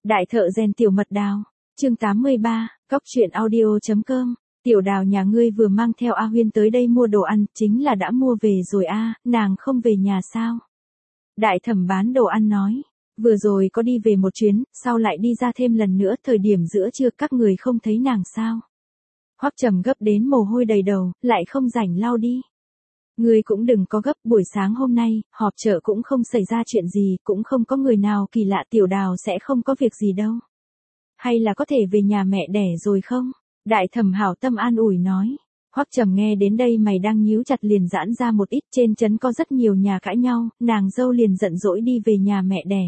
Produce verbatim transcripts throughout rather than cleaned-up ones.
Đại thợ rèn Tiểu Mật Đào, chương tám mươi ba, cóc truyện audio chấm com. Tiểu Đào nhà ngươi vừa mang theo A Huyên tới đây mua đồ ăn, chính là đã mua về rồi a, nàng không về nhà sao? Đại thẩm bán đồ ăn nói, vừa rồi có đi về một chuyến, sau lại đi ra thêm lần nữa, thời điểm giữa trưa các người không thấy nàng sao? Hoắc Trầm gấp đến mồ hôi đầy đầu, lại không rảnh lau đi. Ngươi cũng đừng có gấp, buổi sáng hôm nay, họp chợ cũng không xảy ra chuyện gì, cũng không có người nào kỳ lạ, Tiểu Đào sẽ không có việc gì đâu. Hay là có thể về nhà mẹ đẻ rồi không? Đại thẩm hảo tâm an ủi nói. Hoắc Trầm nghe đến đây mày đang nhíu chặt liền giãn ra một ít, trên trấn có rất nhiều nhà cãi nhau, nàng dâu liền giận dỗi đi về nhà mẹ đẻ.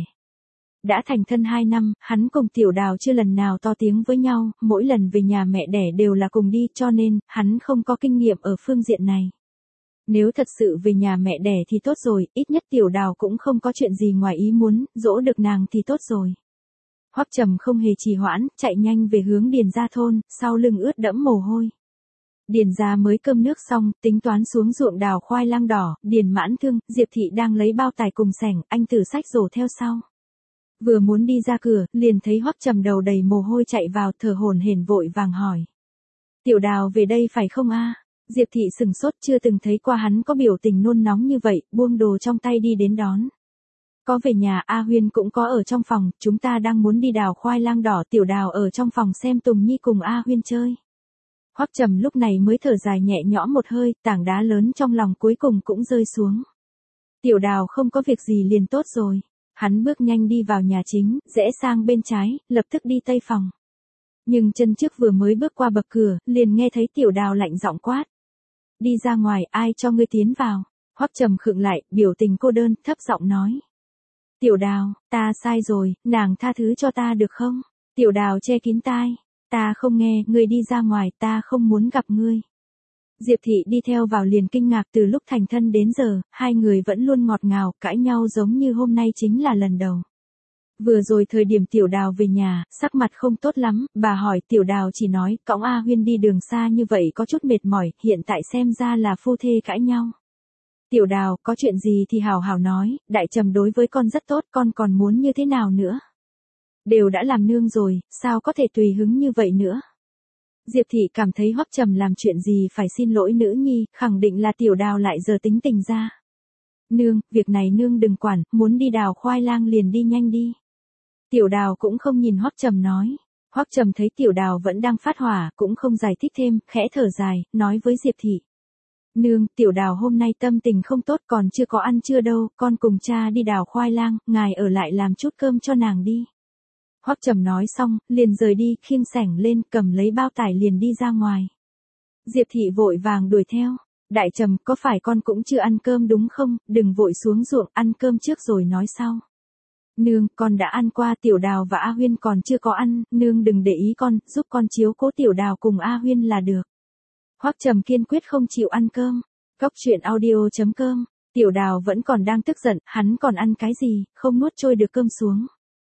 Đã thành thân hai năm, hắn cùng Tiểu Đào chưa lần nào to tiếng với nhau, mỗi lần về nhà mẹ đẻ đều là cùng đi, cho nên, hắn không có kinh nghiệm ở phương diện này. Nếu thật sự về nhà mẹ đẻ thì tốt rồi, ít nhất Tiểu Đào cũng không có chuyện gì ngoài ý muốn, dỗ được nàng thì tốt rồi. Hoắc Trầm không hề trì hoãn, chạy nhanh về hướng Điền gia thôn, sau lưng ướt đẫm mồ hôi. Điền gia mới cơm nước xong, tính toán xuống ruộng đào khoai lang đỏ, Điền Mãn Thương, Diệp Thị đang lấy bao tải cùng sẻng, anh Tử xách rổ theo sau. Vừa muốn đi ra cửa, liền thấy Hoắc Trầm đầu đầy mồ hôi chạy vào, thở hổn hển vội vàng hỏi. Tiểu Đào về đây phải không a? Diệp Thị sừng sốt, chưa từng thấy qua hắn có biểu tình nôn nóng như vậy, buông đồ trong tay đi đến đón. Có về nhà, A Huyên cũng có ở trong phòng, chúng ta đang muốn đi đào khoai lang đỏ, Tiểu Đào ở trong phòng xem Tùng Nhi cùng A Huyên chơi. Hoắc Trầm lúc này mới thở dài nhẹ nhõm một hơi, tảng đá lớn trong lòng cuối cùng cũng rơi xuống. Tiểu Đào không có việc gì liền tốt rồi. Hắn bước nhanh đi vào nhà chính, rẽ sang bên trái, lập tức đi tây phòng. Nhưng chân trước vừa mới bước qua bậc cửa, liền nghe thấy Tiểu Đào lạnh giọng quát. Đi ra ngoài, ai cho ngươi tiến vào? Hoắc Trầm khựng lại, biểu tình cô đơn, thấp giọng nói. Tiểu Đào, ta sai rồi, nàng tha thứ cho ta được không? Tiểu Đào che kín tai. Ta không nghe, ngươi đi ra ngoài, ta không muốn gặp ngươi. Diệp Thị đi theo vào liền kinh ngạc, từ lúc thành thân đến giờ, hai người vẫn luôn ngọt ngào, cãi nhau giống như hôm nay chính là lần đầu. Vừa rồi thời điểm Tiểu Đào về nhà, sắc mặt không tốt lắm, bà hỏi Tiểu Đào chỉ nói, cõng A Huyên đi đường xa như vậy có chút mệt mỏi, hiện tại xem ra là phu thê cãi nhau. Tiểu Đào, có chuyện gì thì hào hào nói, Đại Trầm đối với con rất tốt, con còn muốn như thế nào nữa? Đều đã làm nương rồi, sao có thể tùy hứng như vậy nữa? Diệp Thị cảm thấy Hoắc Trầm làm chuyện gì phải xin lỗi nữ nhi, khẳng định là Tiểu Đào lại giờ tính tình ra. Nương, việc này nương đừng quản, muốn đi đào khoai lang liền đi nhanh đi. Tiểu Đào cũng không nhìn Hoắc Trầm nói. Hoắc Trầm thấy Tiểu Đào vẫn đang phát hỏa, cũng không giải thích thêm, khẽ thở dài, nói với Diệp Thị. Nương, Tiểu Đào hôm nay tâm tình không tốt, còn chưa có ăn trưa đâu, con cùng cha đi đào khoai lang, ngài ở lại làm chút cơm cho nàng đi. Hoắc Trầm nói xong, liền rời đi, khiêng sẻng lên, cầm lấy bao tải liền đi ra ngoài. Diệp Thị vội vàng đuổi theo. Đại Trầm, có phải con cũng chưa ăn cơm đúng không, đừng vội xuống ruộng, ăn cơm trước rồi nói sau. Nương, con đã ăn qua, Tiểu Đào và A Huyên còn chưa có ăn, nương đừng để ý con, giúp con chiếu cố Tiểu Đào cùng A Huyên là được. Hoắc Trầm kiên quyết không chịu ăn cơm. Cóc truyện audio chấm com. Tiểu Đào vẫn còn đang tức giận, hắn còn ăn cái gì, không nuốt trôi được cơm xuống.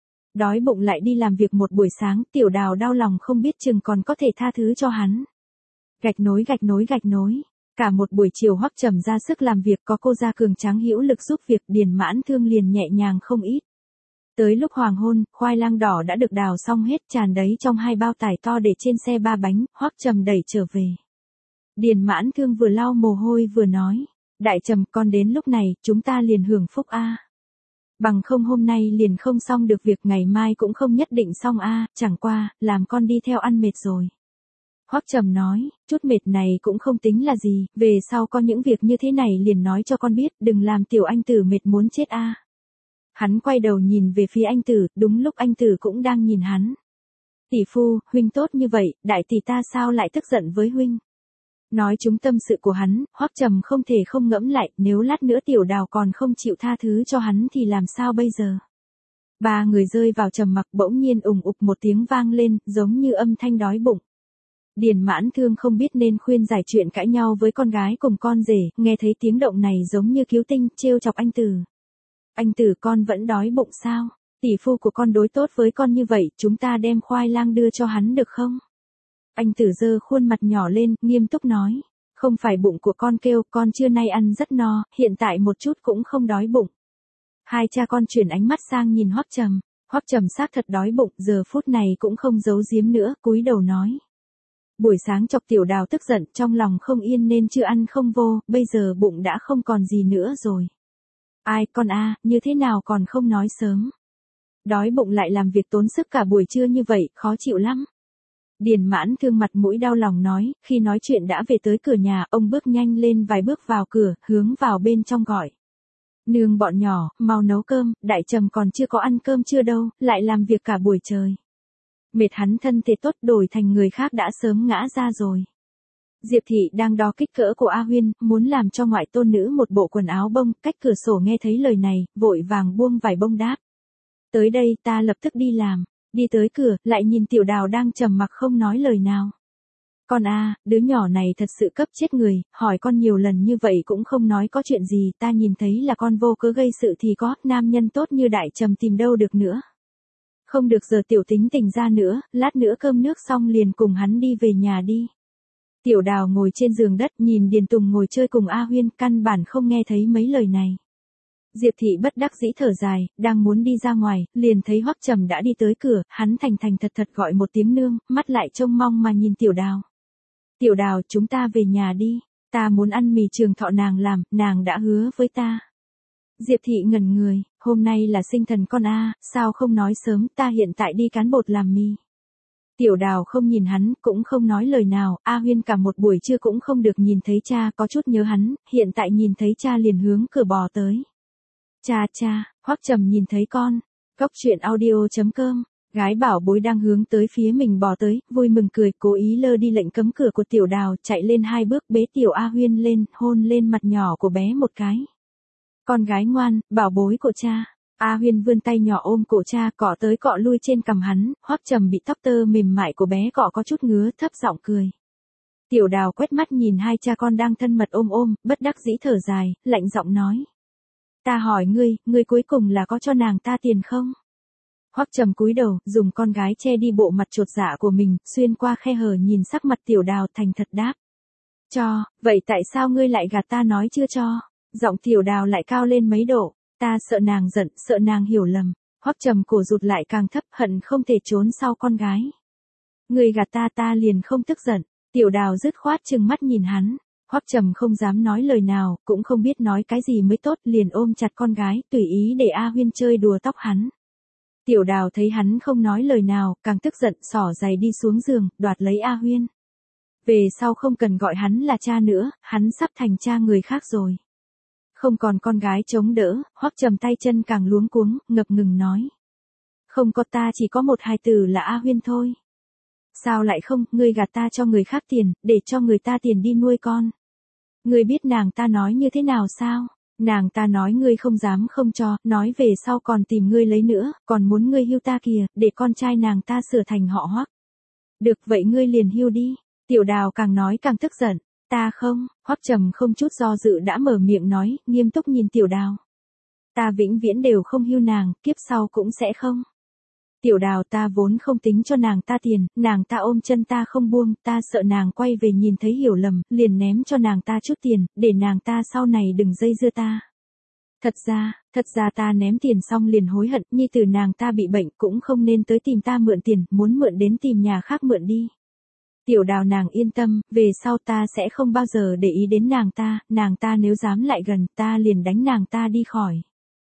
Đói bụng lại đi làm việc một buổi sáng, Tiểu Đào đau lòng không biết chừng còn có thể tha thứ cho hắn. Gạch nối gạch nối gạch nối. Cả một buổi chiều Hoắc Trầm ra sức làm việc, có cô gia cường tráng hữu lực giúp việc, Điền Mãn Thương liền nhẹ nhàng không ít. Tới lúc hoàng hôn, khoai lang đỏ đã được đào xong hết, tràn đầy trong hai bao tải to để trên xe ba bánh, Hoắc Trầm đẩy trở về. Điền Mãn Thương vừa lau mồ hôi vừa nói, Đại Trầm, con đến lúc này, chúng ta liền hưởng phúc a. Bằng không hôm nay liền không xong được việc, ngày mai cũng không nhất định xong a, chẳng qua, làm con đi theo ăn mệt rồi. Hoắc Trầm nói, chút mệt này cũng không tính là gì, về sau có những việc như thế này liền nói cho con biết, đừng làm Tiểu Anh Tử mệt muốn chết a. Hắn quay đầu nhìn về phía anh Tử, đúng lúc anh Tử cũng đang nhìn hắn. Tỷ phu, huynh tốt như vậy, đại tỷ ta sao lại tức giận với huynh? Nói chúng tâm sự của hắn, Hoắc Trầm không thể không ngẫm lại, nếu lát nữa Tiểu Đào còn không chịu tha thứ cho hắn thì làm sao bây giờ? Ba người rơi vào trầm mặc, bỗng nhiên ùng ục một tiếng vang lên, giống như âm thanh đói bụng. Điền Mãn Thương không biết nên khuyên giải chuyện cãi nhau với con gái cùng con rể, nghe thấy tiếng động này giống như cứu tinh, trêu chọc anh Tử. Anh Tử, con vẫn đói bụng sao? Tỷ phu của con đối tốt với con như vậy, chúng ta đem khoai lang đưa cho hắn được không? Anh Tử giơ khuôn mặt nhỏ lên, nghiêm túc nói. Không phải bụng của con kêu, con trưa nay ăn rất no, hiện tại một chút cũng không đói bụng. Hai cha con chuyển ánh mắt sang nhìn Hoắc Trầm. Hoắc Trầm xác thật đói bụng, giờ phút này cũng không giấu giếm nữa, cúi đầu nói. Buổi sáng chọc Tiểu Đào tức giận, trong lòng không yên nên chưa ăn không vô, bây giờ bụng đã không còn gì nữa rồi. Ai, con a, như thế nào còn không nói sớm. Đói bụng lại làm việc tốn sức cả buổi trưa như vậy, khó chịu lắm. Điền Mãn Thương mặt mũi đau lòng nói, khi nói chuyện đã về tới cửa nhà, ông bước nhanh lên vài bước vào cửa, hướng vào bên trong gọi. Nương bọn nhỏ, mau nấu cơm, Đại Trầm còn chưa có ăn cơm chưa đâu, lại làm việc cả buổi trời. Mệt hắn thân thể tốt đổi thành người khác đã sớm ngã ra rồi. Diệp Thị đang đo kích cỡ của A Huyên, muốn làm cho ngoại tôn nữ một bộ quần áo bông, cách cửa sổ nghe thấy lời này, vội vàng buông vải bông đáp. Tới đây ta lập tức đi làm, đi tới cửa, lại nhìn Tiểu Đào đang trầm mặc không nói lời nào. Con a, đứa nhỏ này thật sự cấp chết người, hỏi con nhiều lần như vậy cũng không nói có chuyện gì, ta nhìn thấy là con vô cớ gây sự thì có, nam nhân tốt như Đại Trầm tìm đâu được nữa. Không được giờ tiểu tính tình ra nữa, lát nữa cơm nước xong liền cùng hắn đi về nhà đi. Tiểu Đào ngồi trên giường đất nhìn Điền Tùng ngồi chơi cùng A Huyên, căn bản không nghe thấy mấy lời này. Diệp Thị bất đắc dĩ thở dài, đang muốn đi ra ngoài, liền thấy Hoắc Trầm đã đi tới cửa, hắn thành thành thật thật gọi một tiếng nương, mắt lại trông mong mà nhìn Tiểu Đào. Tiểu Đào, chúng ta về nhà đi, ta muốn ăn mì Trường Thọ nàng làm, nàng đã hứa với ta. Diệp Thị ngẩn người, hôm nay là sinh thần con a, sao không nói sớm, ta hiện tại đi cán bột làm mì. Tiểu Đào không nhìn hắn, cũng không nói lời nào, A Huyên cả một buổi trưa cũng không được nhìn thấy cha, có chút nhớ hắn, hiện tại nhìn thấy cha liền hướng cửa bò tới. Cha cha, Hoắc Trầm nhìn thấy con. Cốc truyện audio chấm com, gái bảo bối đang hướng tới phía mình bò tới, vui mừng cười, cố ý lơ đi lệnh cấm cửa của Tiểu Đào, chạy lên hai bước bế Tiểu A Huyên lên, hôn lên mặt nhỏ của bé một cái. Con gái ngoan, bảo bối của cha. A Huyên vươn tay nhỏ ôm cổ cha, cọ tới cọ lui trên cằm hắn, Hoắc Trầm bị tóc tơ mềm mại của bé cọ có chút ngứa, thấp giọng cười. Tiểu Đào quét mắt nhìn hai cha con đang thân mật ôm ôm, bất đắc dĩ thở dài, lạnh giọng nói. Ta hỏi ngươi, ngươi cuối cùng là có cho nàng ta tiền không? Hoắc Trầm cúi đầu, dùng con gái che đi bộ mặt chột dạ của mình, xuyên qua khe hở nhìn sắc mặt Tiểu Đào thành thật đáp. Cho, vậy tại sao ngươi lại gạt ta nói chưa cho? Giọng Tiểu Đào lại cao lên mấy độ, ta sợ nàng giận, sợ nàng hiểu lầm. Hoắc Trầm cổ rụt lại càng thấp, hận không thể trốn sau con gái. Ngươi gạt ta ta liền không tức giận. Tiểu Đào dứt khoát trừng mắt nhìn hắn. Hoắc Trầm không dám nói lời nào, cũng không biết nói cái gì mới tốt, liền ôm chặt con gái, tùy ý để A Huyên chơi đùa tóc hắn. Tiểu Đào thấy hắn không nói lời nào, càng tức giận, xỏ giày đi xuống giường, đoạt lấy A Huyên. Về sau không cần gọi hắn là cha nữa, hắn sắp thành cha người khác rồi. Không còn con gái chống đỡ, Hoắc Trầm tay chân càng luống cuống, ngập ngừng nói. Không có, ta chỉ có một hài tử là A Huyên thôi. Sao lại không, ngươi gạt ta cho người khác tiền, để cho người ta tiền đi nuôi con. Ngươi biết nàng ta nói như thế nào sao? Nàng ta nói ngươi không dám không cho, nói về sau còn tìm ngươi lấy nữa, còn muốn ngươi hưu ta kìa, để con trai nàng ta sửa thành họ Hoắc. Được vậy ngươi liền hưu đi. Tiểu Đào càng nói càng tức giận. Ta không, Hoắc Trầm không chút do dự đã mở miệng nói, nghiêm túc nhìn Tiểu Đào. Ta vĩnh viễn đều không hưu nàng, kiếp sau cũng sẽ không. Tiểu Đào, ta vốn không tính cho nàng ta tiền, nàng ta ôm chân ta không buông, ta sợ nàng quay về nhìn thấy hiểu lầm, liền ném cho nàng ta chút tiền, để nàng ta sau này đừng dây dưa ta. Thật ra, thật ra ta ném tiền xong liền hối hận, nhi tử nàng ta bị bệnh cũng không nên tới tìm ta mượn tiền, muốn mượn đến tìm nhà khác mượn đi. Tiểu Đào nàng yên tâm, về sau ta sẽ không bao giờ để ý đến nàng ta, nàng ta nếu dám lại gần, ta liền đánh nàng ta đi khỏi.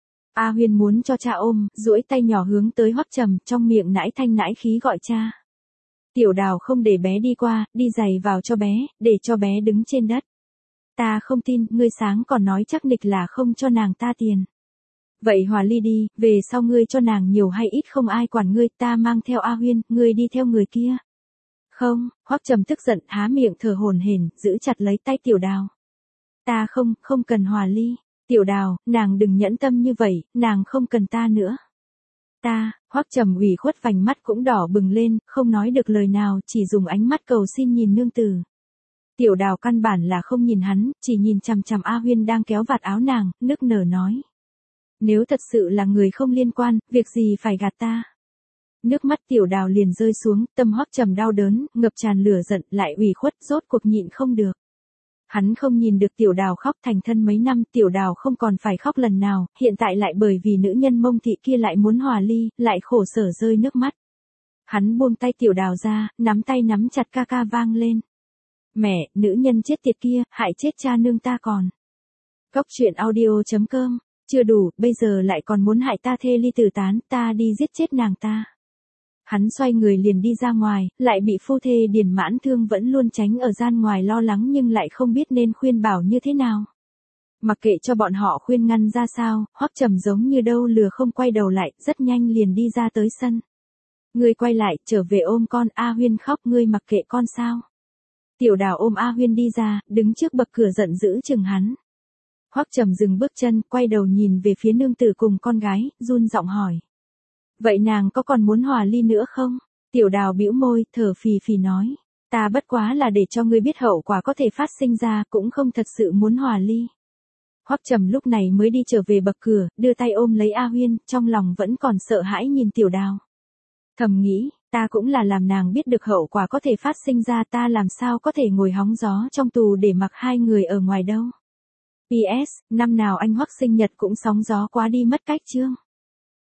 A Huyên muốn cho cha ôm, duỗi tay nhỏ hướng tới Hoắc Trầm, trong miệng nãi thanh nãi khí gọi cha. Tiểu Đào không để bé đi qua, đi giày vào cho bé, để cho bé đứng trên đất. Ta không tin, ngươi sáng còn nói chắc nịch là không cho nàng ta tiền. Vậy hòa ly đi, về sau ngươi cho nàng nhiều hay ít không ai quản ngươi, ta mang theo A Huyên, ngươi đi theo người kia. Không, Hoắc Trầm tức giận, há miệng thở hổn hển, giữ chặt lấy tay Tiểu Đào. Ta không, không cần hòa ly. Tiểu Đào, nàng đừng nhẫn tâm như vậy, nàng không cần ta nữa. Ta, Hoắc Trầm ủy khuất vành mắt cũng đỏ bừng lên, không nói được lời nào, chỉ dùng ánh mắt cầu xin nhìn nương tử. Tiểu Đào căn bản là không nhìn hắn, chỉ nhìn chằm chằm A Huyên đang kéo vạt áo nàng, nức nở nói. Nếu thật sự là người không liên quan, việc gì phải gạt ta. Nước mắt Tiểu Đào liền rơi xuống, tâm Hoắc Trầm đau đớn, ngập tràn lửa giận, lại ủy khuất, rốt cuộc nhịn không được. Hắn không nhìn được Tiểu Đào khóc, thành thân mấy năm Tiểu Đào không còn phải khóc lần nào, hiện tại lại bởi vì nữ nhân Mông Thị kia lại muốn hòa ly, lại khổ sở rơi nước mắt. Hắn buông tay Tiểu Đào ra, nắm tay nắm chặt ca ca vang lên. Mẹ, nữ nhân chết tiệt kia, hại chết cha nương ta còn. Cóc truyện audio chấm com, chưa đủ, bây giờ lại còn muốn hại ta thê ly tử tán, ta đi giết chết nàng ta. Hắn xoay người liền đi ra ngoài, lại bị phu thê Điền Mãn Thương vẫn luôn tránh ở gian ngoài lo lắng nhưng lại không biết nên khuyên bảo như thế nào. Mặc kệ cho bọn họ khuyên ngăn ra sao, Hoắc Trầm giống như đâu lừa không quay đầu lại, rất nhanh liền đi ra tới sân. Ngươi quay lại, trở về ôm con, A Huyên khóc, ngươi mặc kệ con sao? Tiểu Đào ôm A Huyên đi ra, đứng trước bậc cửa giận dữ chừng hắn. Hoắc Trầm dừng bước chân, quay đầu nhìn về phía nương tử cùng con gái, run giọng hỏi. Vậy nàng có còn muốn hòa ly nữa không? Tiểu Đào bĩu môi, thở phì phì nói. Ta bất quá là để cho ngươi biết hậu quả có thể phát sinh ra, cũng không thật sự muốn hòa ly. Hoắc Trầm lúc này mới đi trở về bậc cửa, đưa tay ôm lấy A Huyên, trong lòng vẫn còn sợ hãi nhìn Tiểu Đào. Thầm nghĩ, ta cũng là làm nàng biết được hậu quả có thể phát sinh ra, ta làm sao có thể ngồi hóng gió trong tù để mặc hai người ở ngoài đâu. pê ét, năm nào anh Hoắc sinh nhật cũng sóng gió quá đi mất cách chương.